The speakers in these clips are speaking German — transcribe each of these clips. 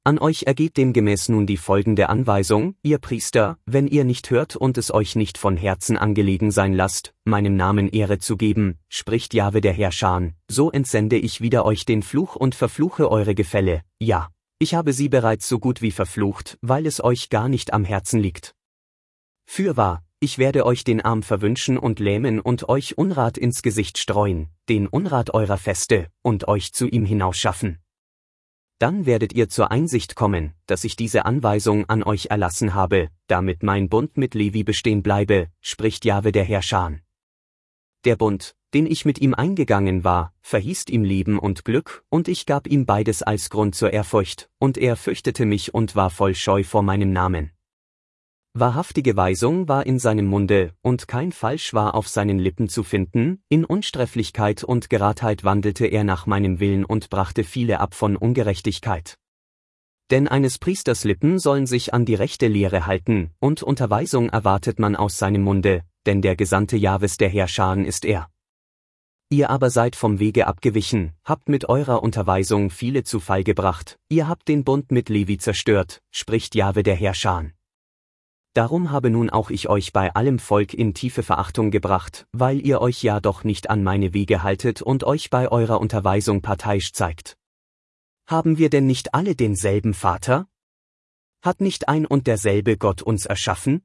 An euch ergeht demgemäß nun die folgende Anweisung, ihr Priester, wenn ihr nicht hört und es euch nicht von Herzen angelegen sein lasst, meinem Namen Ehre zu geben, spricht Jahwe der Herrscher, so entsende ich wider euch den Fluch und verfluche eure Gefälle, ja, ich habe sie bereits so gut wie verflucht, weil es euch gar nicht am Herzen liegt. Fürwahr, ich werde euch den Arm verwünschen und lähmen und euch Unrat ins Gesicht streuen, den Unrat eurer Feste, und euch zu ihm hinausschaffen. Dann werdet ihr zur Einsicht kommen, dass ich diese Anweisung an euch erlassen habe, damit mein Bund mit Levi bestehen bleibe, spricht Jahwe der Herrscher. Der Bund, den ich mit ihm eingegangen war, verhieß ihm Leben und Glück, und ich gab ihm beides als Grund zur Ehrfurcht, und er fürchtete mich und war voll Scheu vor meinem Namen. Wahrhaftige Weisung war in seinem Munde, und kein Falsch war auf seinen Lippen zu finden, in Unsträflichkeit und Geradheit wandelte er nach meinem Willen und brachte viele ab von Ungerechtigkeit. Denn eines Priesters Lippen sollen sich an die rechte Lehre halten, und Unterweisung erwartet man aus seinem Munde, denn der Gesandte Jahwes der Herrscher ist er. Ihr aber seid vom Wege abgewichen, habt mit eurer Unterweisung viele zu Fall gebracht, ihr habt den Bund mit Levi zerstört, spricht Jahwe der Herrscher. Darum habe nun auch ich euch bei allem Volk in tiefe Verachtung gebracht, weil ihr euch ja doch nicht an meine Wege haltet und euch bei eurer Unterweisung parteiisch zeigt. Haben wir denn nicht alle denselben Vater? Hat nicht ein und derselbe Gott uns erschaffen?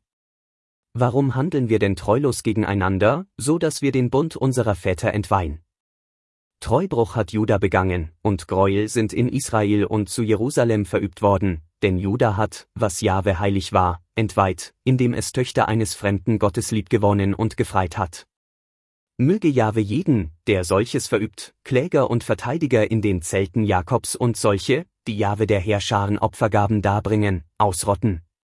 Warum handeln wir denn treulos gegeneinander, so dass wir den Bund unserer Väter entweihen? Treubruch hat Juda begangen, und Gräuel sind in Israel und zu Jerusalem verübt worden, denn Juda hat, was Jahwe heilig war, entweiht, indem es Töchter eines fremden Gottes liebgewonnen und gefreit hat. Möge Jahwe jeden, der solches verübt, Kläger und Verteidiger in den Zelten Jakobs und solche, die Jahwe der Herrscharen Opfergaben darbringen, ausrotten.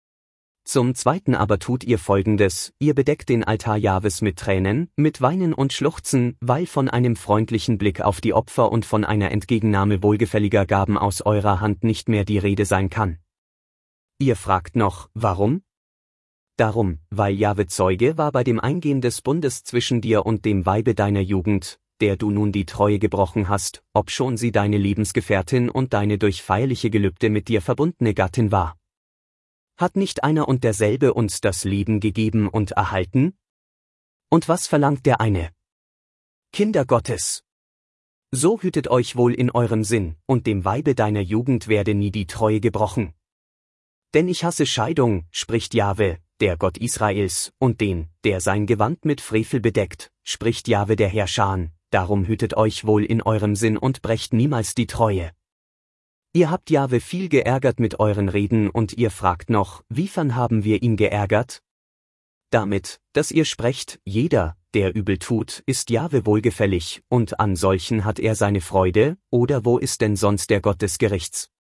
Zum Zweiten aber tut ihr Folgendes, ihr bedeckt den Altar Jahwes mit Tränen, mit Weinen und Schluchzen, weil von einem freundlichen Blick auf die Opfer und von einer Entgegennahme wohlgefälliger Gaben aus eurer Hand nicht mehr die Rede sein kann. Ihr fragt noch, warum? Darum, weil Jahwe Zeuge war bei dem Eingehen des Bundes zwischen dir und dem Weibe deiner Jugend, der du nun die Treue gebrochen hast, obschon sie deine Lebensgefährtin und deine durch feierliche Gelübde mit dir verbundene Gattin war. Hat nicht einer und derselbe uns das Leben gegeben und erhalten? Und was verlangt der eine? Kinder Gottes. So hütet euch wohl in eurem Sinn, und dem Weibe deiner Jugend werde nie die Treue gebrochen. Denn ich hasse Scheidung, spricht Jahwe, der Gott Israels, und den, der sein Gewand mit Frevel bedeckt, spricht Jahwe der Herrscher, darum hütet euch wohl in eurem Sinn und brecht niemals die Treue. Ihr habt Jahwe viel geärgert mit euren Reden und ihr fragt noch, wiefern haben wir ihn geärgert? Damit, dass ihr sprecht, jeder, der übel tut, ist Jahwe wohlgefällig, und an solchen hat er seine Freude, oder wo ist denn sonst der Gott des Gerichts?